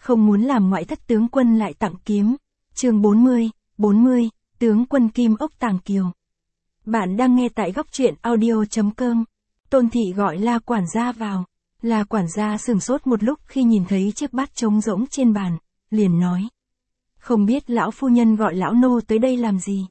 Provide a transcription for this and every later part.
không muốn làm ngoại thất tướng quân lại tặng kiếm. Chương 40, tướng quân Kim Ốc Tàng Kiều. Bạn đang nghe tại góc truyện audio.com. Tôn thị gọi La quản gia vào. La quản gia sửng sốt một lúc khi nhìn thấy chiếc bát trống rỗng trên bàn, liền nói: "Không biết lão phu nhân gọi lão nô tới đây làm gì?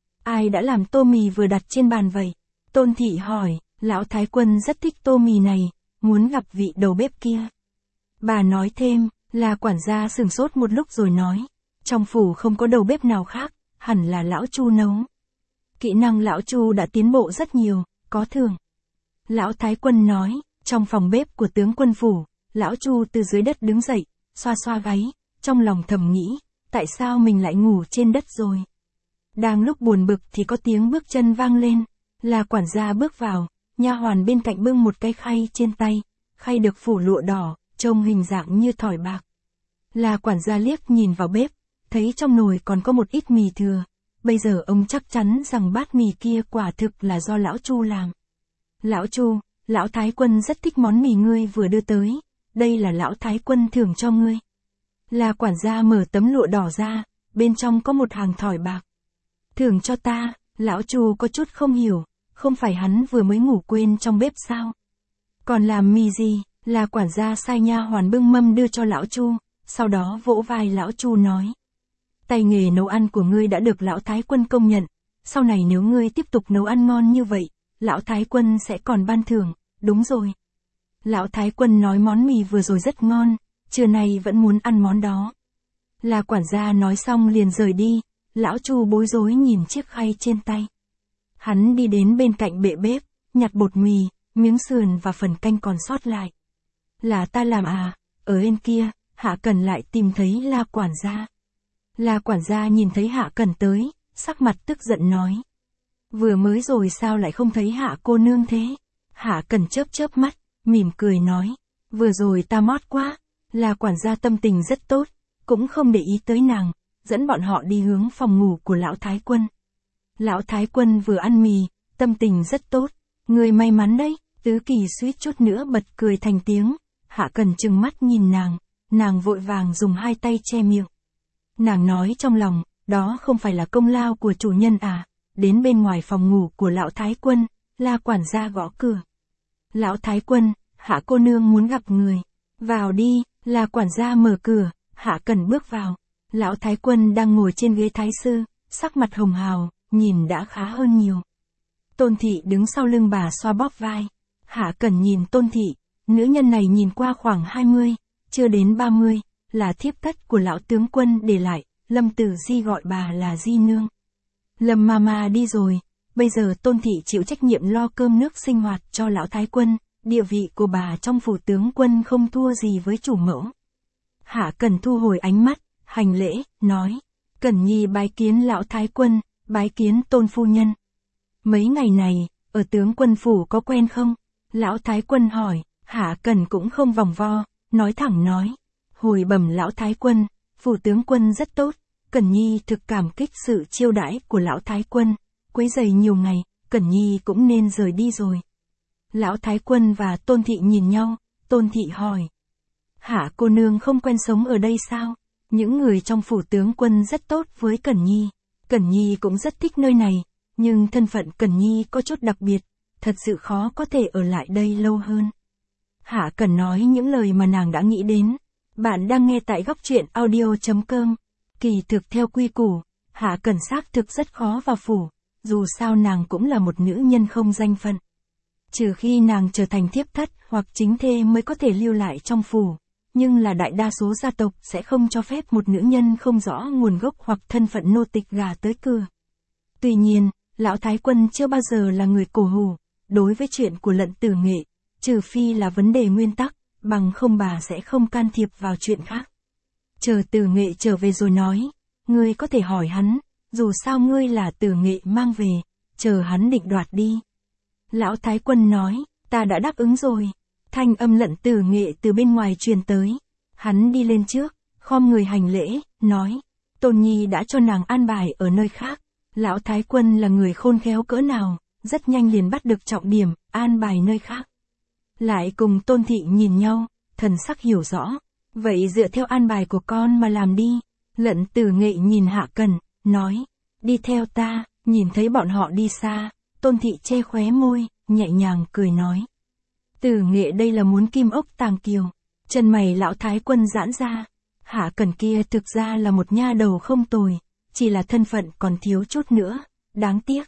Ai đã làm tô mì vừa đặt trên bàn vậy?" Tôn thị hỏi. "Lão thái quân rất thích tô mì này, muốn gặp vị đầu bếp kia." Bà nói thêm. La quản gia sửng sốt một lúc rồi nói: "Trong phủ không có đầu bếp nào khác, hẳn là lão Chu nấu. Kỹ năng lão Chu đã tiến bộ rất nhiều, có thưởng." Lão thái quân nói. Trong phòng bếp của tướng quân phủ, lão Chu từ dưới đất đứng dậy, xoa xoa gáy, trong lòng thầm nghĩ, tại sao mình lại ngủ trên đất rồi. Đang lúc buồn bực thì có tiếng bước chân vang lên. La quản gia bước vào, nha hoàn bên cạnh bưng một cái khay trên tay, khay được phủ lụa đỏ, trông hình dạng như thỏi bạc. La quản gia liếc nhìn vào bếp, thấy trong nồi còn có một ít mì thừa. Bây giờ ông chắc chắn rằng bát mì kia quả thực là do lão Chu làm. "Lão Chu, lão thái quân rất thích món mì ngươi vừa đưa tới, đây là lão thái quân thưởng cho ngươi." La quản gia mở tấm lụa đỏ ra, bên trong có một hàng thỏi bạc. "Thưởng cho ta?" Lão Chu có chút không hiểu, không phải hắn vừa mới ngủ quên trong bếp sao? Còn làm mì gì? La quản gia sai nha hoàn bưng mâm đưa cho lão Chu, sau đó vỗ vai lão Chu nói: "Tay nghề nấu ăn của ngươi đã được lão thái quân công nhận, sau này nếu ngươi tiếp tục nấu ăn ngon như vậy, lão thái quân sẽ còn ban thưởng." "Đúng rồi. Lão thái quân nói món mì vừa rồi rất ngon, trưa nay vẫn muốn ăn món đó." La quản gia nói xong liền rời đi. Lão Chu bối rối nhìn chiếc khay trên tay. Hắn đi đến bên cạnh bệ bếp, nhặt bột mì, miếng sườn và phần canh còn sót lại. "Là ta làm à?" Ở bên kia, Hạ Cẩn lại tìm thấy La quản gia. La quản gia nhìn thấy Hạ Cẩn tới, sắc mặt tức giận nói: "Vừa mới rồi sao lại không thấy Hạ cô nương thế?" Hạ Cẩn chớp chớp mắt, mỉm cười nói: "Vừa rồi ta mót quá." La quản gia tâm tình rất tốt, cũng không để ý tới nàng, dẫn bọn họ đi hướng phòng ngủ của lão thái quân. Lão thái quân vừa ăn mì, tâm tình rất tốt. "Người may mắn đấy." Tứ Kỳ suýt chút nữa bật cười thành tiếng. Hạ Cẩn trừng mắt nhìn nàng vội vàng dùng hai tay che miệng. Nàng nói trong lòng, đó không phải là công lao của chủ nhân à? Đến bên ngoài phòng ngủ của lão thái quân, La quản gia gõ cửa. "Lão thái quân, Hạ cô nương muốn gặp người." "Vào đi." La quản gia mở cửa, Hạ Cẩn bước vào. Lão thái quân đang ngồi trên ghế thái sư, sắc mặt hồng hào, nhìn đã khá hơn nhiều. Tôn thị đứng sau lưng bà xoa bóp vai. Hạ Cẩn nhìn Tôn thị, nữ nhân này nhìn qua khoảng 20, chưa đến 30, là thiếp thất của lão tướng quân để lại. Lâm Tử Di gọi bà là Di nương. Lâm mama đi rồi, bây giờ Tôn thị chịu trách nhiệm lo cơm nước sinh hoạt cho lão thái quân, địa vị của bà trong phủ tướng quân không thua gì với chủ mẫu. Hạ Cẩn thu hồi ánh mắt, hành lễ, nói: "Cẩn nhi bái kiến lão thái quân, bái kiến Tôn phu nhân." "Mấy ngày này, ở tướng quân phủ có quen không?" Lão thái quân hỏi. Hạ Cẩn cũng không vòng vo, nói thẳng nói: "Hồi bẩm lão thái quân, phủ tướng quân rất tốt, Cẩn nhi thực cảm kích sự chiêu đãi của lão thái quân, quấy rầy nhiều ngày, Cẩn nhi cũng nên rời đi rồi." Lão thái quân và Tôn thị nhìn nhau, Tôn thị hỏi: "Hạ cô nương không quen sống ở đây sao?" "Những người trong phủ tướng quân rất tốt với Cẩn nhi. Cẩn nhi cũng rất thích nơi này, nhưng thân phận Cẩn nhi có chút đặc biệt, thật sự khó có thể ở lại đây lâu hơn." Hạ Cẩn nói những lời mà nàng đã nghĩ đến. Bạn đang nghe tại góc truyện audio.com. Kỳ thực theo quy củ, Hạ Cẩn xác thực rất khó vào phủ, dù sao nàng cũng là một nữ nhân không danh phận. Trừ khi nàng trở thành thiếp thất hoặc chính thê mới có thể lưu lại trong phủ, nhưng là đại đa số gia tộc sẽ không cho phép một nữ nhân không rõ nguồn gốc hoặc thân phận nô tịch gả tới cửa. Tuy nhiên, lão thái quân chưa bao giờ là người cổ hủ, đối với chuyện của Lận Tử Nghệ, trừ phi là vấn đề nguyên tắc, bằng không bà sẽ không can thiệp vào chuyện khác. Chờ Tử Nghệ trở về rồi nói, ngươi có thể hỏi hắn, dù sao ngươi là Tử Nghệ mang về, chờ hắn định đoạt đi. Lão thái quân nói, ta đã đáp ứng rồi. Thanh âm Lận Tử Nghệ từ bên ngoài truyền tới. Hắn đi lên trước, khom người hành lễ, nói, Tôn Nhi đã cho nàng an bài ở nơi khác. Lão thái quân là người khôn khéo cỡ nào, rất nhanh liền bắt được trọng điểm, an bài nơi khác. Lại cùng Tôn Thị nhìn nhau, thần sắc hiểu rõ. Vậy dựa theo an bài của con mà làm đi. Lận Tử Nghệ nhìn Hạ Cần, nói, đi theo ta. Nhìn thấy bọn họ đi xa, Tôn Thị che khóe môi, nhẹ nhàng cười nói. Tử Nghệ đây là muốn kim ốc tàng kiều. Chân mày lão thái quân giãn ra. Hạ Cần kia thực ra là một nha đầu không tồi, chỉ là thân phận còn thiếu chút nữa, đáng tiếc.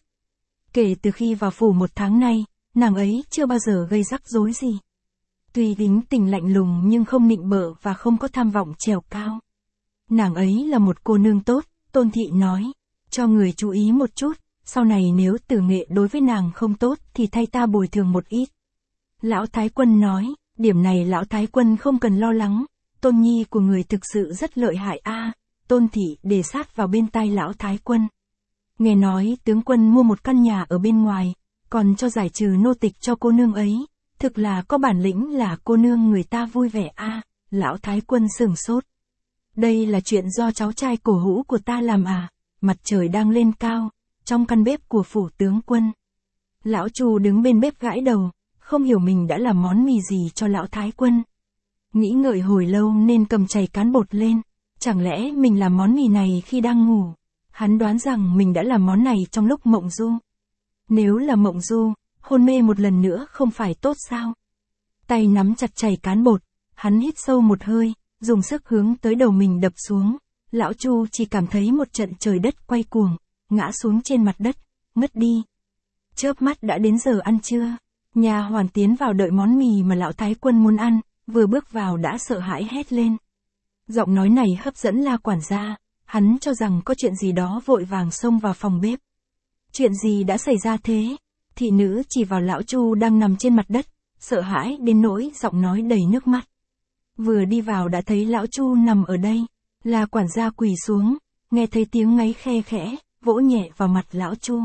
Kể từ khi vào phủ 1 tháng nay, nàng ấy chưa bao giờ gây rắc rối gì. Tuy tính tình lạnh lùng nhưng không nịnh bợ và không có tham vọng trèo cao. Nàng ấy là một cô nương tốt, Tôn Thị nói. Cho người chú ý một chút, sau này nếu Tử Nghệ đối với nàng không tốt thì thay ta bồi thường một ít. Lão Thái Quân nói, điểm này Lão Thái Quân không cần lo lắng, Tôn Nhi của người thực sự rất lợi hại a. Tôn Thị đề sát vào bên tai Lão Thái Quân. Nghe nói tướng quân mua một căn nhà ở bên ngoài, còn cho giải trừ nô tịch cho cô nương ấy, thực là có bản lĩnh là cô nương người ta vui vẻ a. Lão Thái Quân sửng sốt. Đây là chuyện do cháu trai cổ hữu của ta làm à? Mặt trời đang lên cao, trong căn bếp của phủ tướng quân. Lão Chu đứng bên bếp gãi đầu, không hiểu mình đã làm món mì gì cho Lão Thái Quân. Nghĩ ngợi hồi lâu nên cầm chày cán bột lên, chẳng lẽ mình làm món mì này khi đang ngủ? Hắn đoán rằng mình đã làm món này trong lúc mộng du. Nếu là mộng du, hôn mê một lần nữa không phải tốt sao? Tay nắm chặt chày cán bột, hắn hít sâu một hơi, dùng sức hướng tới đầu mình đập xuống. Lão Chu chỉ cảm thấy một trận trời đất quay cuồng, ngã xuống trên mặt đất, ngất đi. Chớp mắt đã đến giờ ăn trưa. Nhà hoàn tiến vào đợi món mì mà Lão Thái Quân muốn ăn, vừa bước vào đã sợ hãi hét lên. Giọng nói này hấp dẫn La quản gia, hắn cho rằng có chuyện gì đó vội vàng xông vào phòng bếp. Chuyện gì đã xảy ra thế? Thị nữ chỉ vào Lão Chu đang nằm trên mặt đất, sợ hãi đến nỗi giọng nói đầy nước mắt. Vừa đi vào đã thấy Lão Chu nằm ở đây. La quản gia quỳ xuống, nghe thấy tiếng ngáy khe khẽ, vỗ nhẹ vào mặt Lão Chu.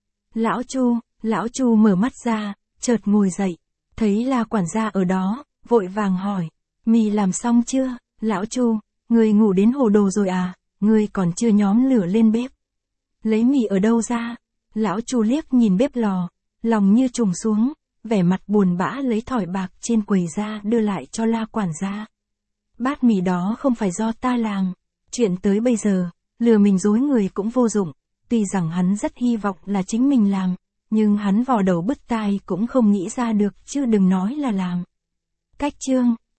Lão Chu mở mắt ra, chợt ngồi dậy, thấy La quản gia ở đó, vội vàng hỏi, mì làm xong chưa? Lão Chu, người ngủ đến hồ đồ rồi à, người còn chưa nhóm lửa lên bếp. Lấy mì ở đâu ra? Lão Chu liếc nhìn bếp lò, lòng như trùng xuống, vẻ mặt buồn bã lấy thỏi bạc trên quầy ra đưa lại cho La quản gia. Bát mì đó không phải do ta làm, chuyện tới bây giờ, lừa mình dối người cũng vô dụng, tuy rằng hắn rất hy vọng là chính mình làm, nhưng hắn vò đầu bứt tai cũng không nghĩ ra được chứ đừng nói là làm. Cách chương